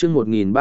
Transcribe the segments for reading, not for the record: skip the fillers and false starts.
chương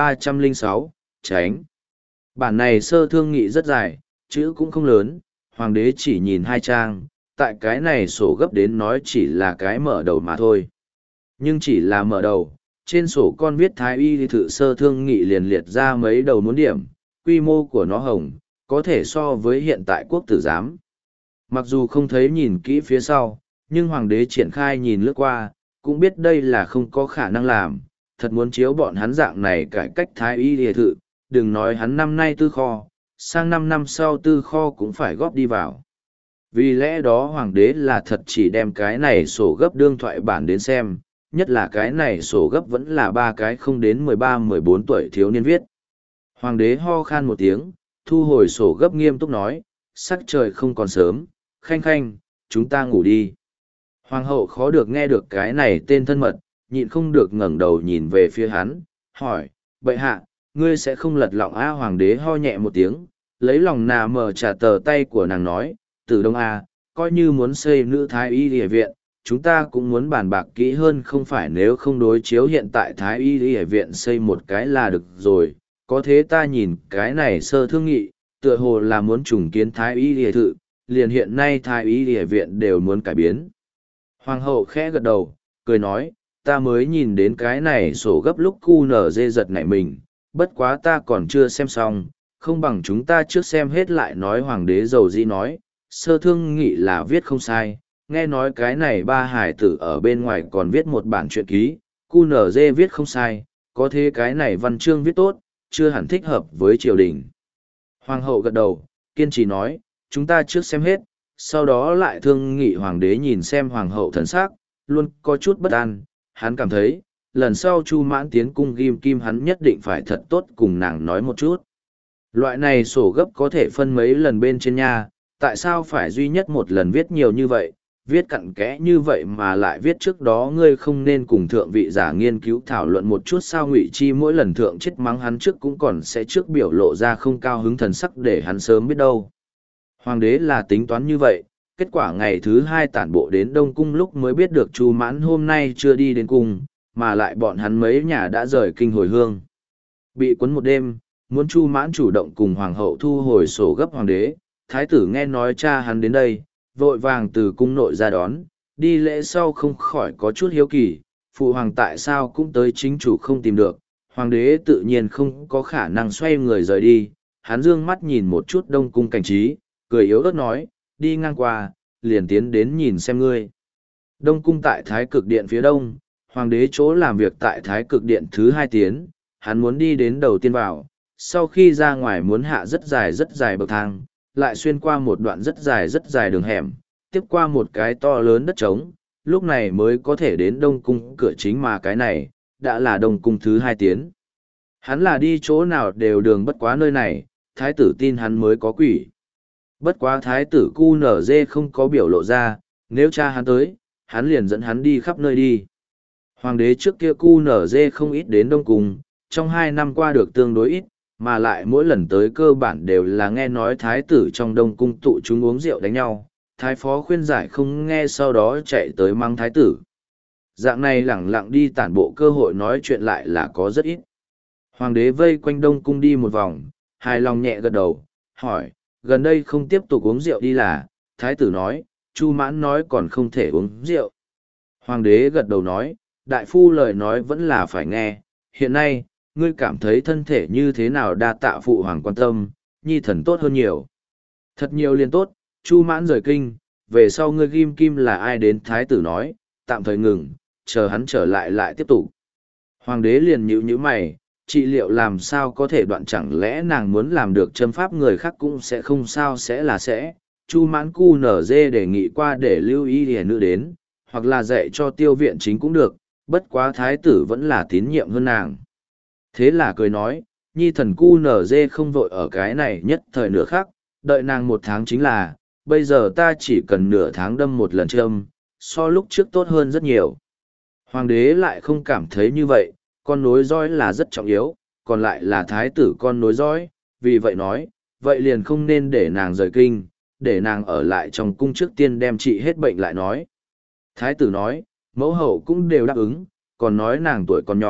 1306, tránh. Bản này sơ thương nghị rất dài, chữ cũng không lớn, hoàng đế chỉ nhìn 2 trang, tại cái này sổ gấp đến nói chỉ là cái mở đầu mà thôi. Nhưng chỉ là mở đầu, trên sổ con viết thái y thự sơ thương nghị liền liệt ra mấy đầu muốn điểm, quy mô của nó hồng, có thể so với hiện tại quốc tử giám. Mặc dù không thấy nhìn kỹ phía sau, nhưng hoàng đế triển khai nhìn lướt qua, cũng biết đây là không có khả năng làm, thật muốn chiếu bọn hắn dạng này cải cách thái y địa thự, đừng nói hắn năm nay tư kho, sang 5 năm sau tư kho cũng phải góp đi vào. Vì lẽ đó hoàng đế là thật chỉ đem cái này sổ gấp đương thoại bản đến xem, nhất là cái này sổ gấp vẫn là 3 cái không đến 13-14 tuổi thiếu niên viết. Hoàng đế ho khan một tiếng, thu hồi sổ gấp nghiêm túc nói, sắc trời không còn sớm, khanh khanh, chúng ta ngủ đi. Hoàng hậu khó được nghe được cái này tên thân mật, nhịn không được ngẩng đầu nhìn về phía hắn, hỏi, bệ hạ, ngươi sẽ không lật lọng a? Hoàng đế ho nhẹ một tiếng, lấy lòng nà mờ trả tờ tay của nàng nói, Từ Đông a, coi như muốn xây nữ thái y địa viện, chúng ta cũng muốn bàn bạc kỹ hơn, không phải nếu không đối chiếu hiện tại thái y địa viện xây một cái là được rồi, có thế ta nhìn cái này sơ thương nghị, tựa hồ là muốn trùng kiến thái y địa thự, liền hiện nay thái y địa viện đều muốn cải biến. Hoàng hậu khẽ gật đầu, cười nói, ta mới nhìn đến cái này sổ gấp lúc cu nở dê giật nảy mình, bất quá ta còn chưa xem xong, không bằng chúng ta trước xem hết lại nói. Hoàng đế dầu dĩ nói, sơ thương nghị là viết không sai, nghe nói cái này 3 hải tử ở bên ngoài còn viết một bản truyện ký, cu nở dê viết không sai, có thế cái này văn chương viết tốt, chưa hẳn thích hợp với triều đình. Hoàng hậu gật đầu, kiên trì nói, chúng ta trước xem hết, sau đó lại thương nghị. Hoàng đế nhìn xem hoàng hậu thần sắc, luôn có chút bất an, hắn cảm thấy, lần sau Chu Mãn tiến cung ghim kim hắn nhất định phải thật tốt cùng nàng nói một chút. Loại này sổ gấp có thể phân mấy lần bên trên nha, tại sao phải duy nhất một lần viết nhiều như vậy, viết cặn kẽ như vậy mà lại viết trước đó ngươi không nên cùng thượng vị giả nghiên cứu thảo luận một chút sao? Ngụy Chi mỗi lần thượng chết mắng hắn trước cũng còn sẽ trước biểu lộ ra không cao hứng thần sắc để hắn sớm biết đâu. Hoàng đế là tính toán như vậy, kết quả ngày thứ 2 tản bộ đến Đông Cung lúc mới biết được Chu Mãn hôm nay chưa đi đến cung, mà lại bọn hắn mấy nhà đã rời kinh hồi hương. Bị cuốn một đêm, muốn Chu Mãn chủ động cùng hoàng hậu thu hồi sổ gấp. Hoàng đế, thái tử nghe nói cha hắn đến đây, vội vàng từ cung nội ra đón, đi lễ sau không khỏi có chút hiếu kỳ, phụ hoàng tại sao cũng tới chính chủ không tìm được. Hoàng đế tự nhiên không có khả năng xoay người rời đi, hắn dương mắt nhìn một chút Đông Cung cảnh trí, cười yếu ớt nói, đi ngang qua, liền tiến đến nhìn xem ngươi. Đông Cung tại Thái Cực Điện phía đông, hoàng đế chỗ làm việc tại Thái Cực Điện thứ 2 tiến, hắn muốn đi đến đầu tiên vào, sau khi ra ngoài muốn hạ rất dài bậc thang, lại xuyên qua một đoạn rất dài đường hẻm, tiếp qua một cái to lớn đất trống, lúc này mới có thể đến Đông Cung cửa chính, mà cái này, đã là Đông Cung thứ 2 tiến. Hắn là đi chỗ nào đều đường bất quá nơi này, thái tử tin hắn mới có quỷ. Bất quá thái tử cu nở dê không có biểu lộ ra, nếu cha hắn tới, hắn liền dẫn hắn đi khắp nơi đi. Hoàng đế trước kia cu nở dê không ít đến Đông Cung, trong 2 năm qua được tương đối ít, mà lại mỗi lần tới cơ bản đều là nghe nói thái tử trong Đông Cung tụ chúng uống rượu đánh nhau, thái phó khuyên giải không nghe sau đó chạy tới mang thái tử. Dạng này lẳng lặng đi tản bộ cơ hội nói chuyện lại là có rất ít. Hoàng đế vây quanh Đông Cung đi một vòng, hài lòng nhẹ gật đầu, hỏi, gần đây không tiếp tục uống rượu đi là? Thái tử nói, Chu Mãn nói còn không thể uống rượu. Hoàng đế gật đầu nói, đại phu lời nói vẫn là phải nghe, hiện nay, ngươi cảm thấy thân thể như thế nào? Đa tạ phụ hoàng quan tâm, nhi thần tốt hơn nhiều. Thật nhiều liền tốt, Chu Mãn rời kinh, về sau ngươi ghim kim là ai đến? Thái tử nói, tạm thời ngừng, chờ hắn trở lại lại tiếp tục. Hoàng đế liền nhíu mày, trị liệu làm sao có thể đoạn, chẳng lẽ nàng muốn làm được châm pháp người khác cũng sẽ không sao? Sẽ là sẽ. Chu Mãn cu nở dê đề nghị qua để lưu ý hiền nữ đến, hoặc là dạy cho tiêu viện chính cũng được, bất quá thái tử vẫn là tín nhiệm hơn nàng. Thế là cười nói, nhi thần cu nở dê không vội ở cái này nhất thời nửa khắc, đợi nàng 1 tháng chính là, bây giờ ta chỉ cần nửa tháng đâm 1 lần châm, so lúc trước tốt hơn rất nhiều. Hoàng đế lại không cảm thấy như vậy, con nối dõi là rất trọng yếu, còn lại là thái tử con nối dõi, vì vậy nói, vậy liền không nên để nàng rời kinh, để nàng ở lại trong cung trước tiên đem trị hết bệnh lại nói. Thái tử nói, mẫu hậu cũng đều đáp ứng, còn nói nàng tuổi còn nhỏ,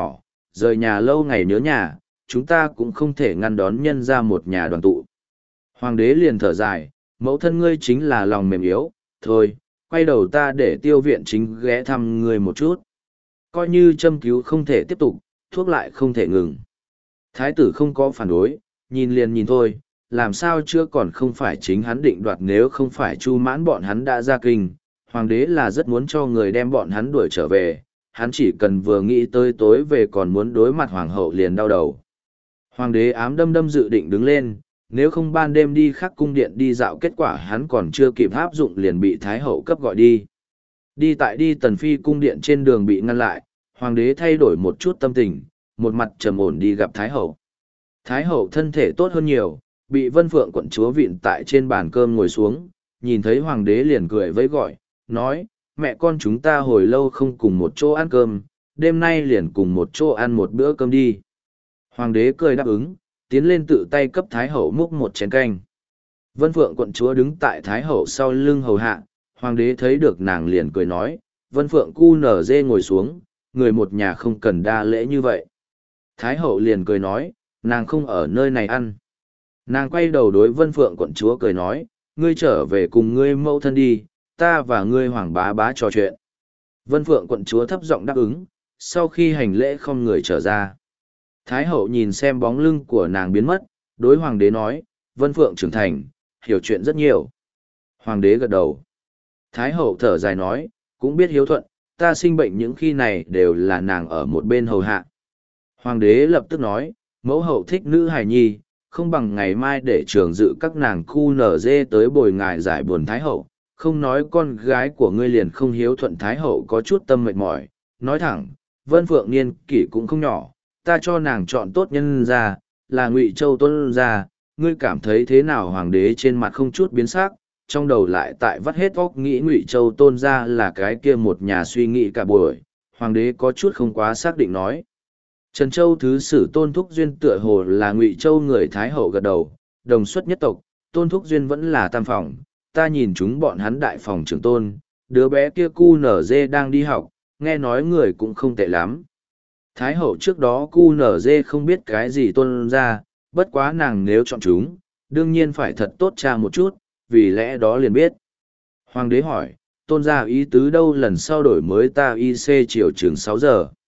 rời nhà lâu ngày nhớ nhà, chúng ta cũng không thể ngăn đón nhân ra một nhà đoàn tụ. Hoàng đế liền thở dài, mẫu thân ngươi chính là lòng mềm yếu, thôi, quay đầu ta để tiêu viện chính ghé thăm ngươi một chút. Coi như châm cứu không thể tiếp tục, thuốc lại không thể ngừng. Thái tử không có phản đối, nhìn liền nhìn thôi, làm sao chưa còn không phải chính hắn định đoạt, nếu không phải Chu Mãn bọn hắn đã ra kinh. Hoàng đế là rất muốn cho người đem bọn hắn đuổi trở về, hắn chỉ cần vừa nghĩ tới tối về còn muốn đối mặt hoàng hậu liền đau đầu. Hoàng đế ám đâm đâm dự định đứng lên, nếu không ban đêm đi khắc cung điện đi dạo, kết quả hắn còn chưa kịp áp dụng liền bị Thái hậu cấp gọi đi. Đi Tần Phi cung điện trên đường bị ngăn lại, hoàng đế thay đổi một chút tâm tình, một mặt trầm ổn đi gặp Thái hậu. Thái hậu thân thể tốt hơn nhiều, bị Vân Phượng quận chúa vịn tại trên bàn cơm ngồi xuống, nhìn thấy hoàng đế liền cười vẫy gọi, nói, mẹ con chúng ta hồi lâu không cùng một chỗ ăn cơm, đêm nay liền cùng một chỗ ăn một bữa cơm đi. Hoàng đế cười đáp ứng, tiến lên tự tay cấp Thái hậu múc một chén canh. Vân Phượng quận chúa đứng tại Thái hậu sau lưng hầu hạ, hoàng đế thấy được nàng liền cười nói, Vân Phượng cu nở dê ngồi xuống, người một nhà không cần đa lễ như vậy. Thái hậu liền cười nói, nàng không ở nơi này ăn. Nàng quay đầu đối Vân Phượng quận chúa cười nói, ngươi trở về cùng ngươi mẫu thân đi, ta và ngươi hoàng bá bá trò chuyện. Vân Phượng quận chúa thấp giọng đáp ứng, sau khi hành lễ không người trở ra. Thái hậu nhìn xem bóng lưng của nàng biến mất, đối hoàng đế nói, Vân Phượng trưởng thành, hiểu chuyện rất nhiều. Hoàng đế gật đầu. Thái hậu thở dài nói, cũng biết hiếu thuận, ta sinh bệnh những khi này đều là nàng ở một bên hầu hạ. Hoàng đế lập tức nói, mẫu hậu thích nữ hài nhi, không bằng ngày mai để trường dự các nàng khu nở dê tới bồi ngài giải buồn Thái hậu, không nói con gái của ngươi liền không hiếu thuận. Thái hậu có chút tâm mệt mỏi, nói thẳng, Vân Phượng niên kỷ cũng không nhỏ, ta cho nàng chọn tốt nhân ra, là Ngụy Châu Tôn ra, ngươi cảm thấy thế nào? Hoàng đế trên mặt không chút biến sắc, trong đầu lại tại vắt hết óc nghĩ Ngụy Châu Tôn ra là cái kia một nhà suy nghĩ cả buổi. Hoàng đế có chút không quá xác định nói. Trần Châu thứ sử Tôn Thúc Duyên tựa hồ là Ngụy Châu người. Thái hậu gật đầu, đồng xuất nhất tộc, Tôn Thúc Duyên vẫn là tam phòng, ta nhìn chúng bọn hắn đại phòng trưởng tôn, đứa bé kia cu nở dê đang đi học, nghe nói người cũng không tệ lắm. Thái hậu trước đó cu nở dê không biết cái gì Tôn ra, bất quá nàng nếu chọn chúng, đương nhiên phải thật tốt tra một chút, vì lẽ đó liền biết. Hoàng đế hỏi, Tôn ra ý tứ đâu, lần sau đổi mới ta IC chiều chừng 6 giờ.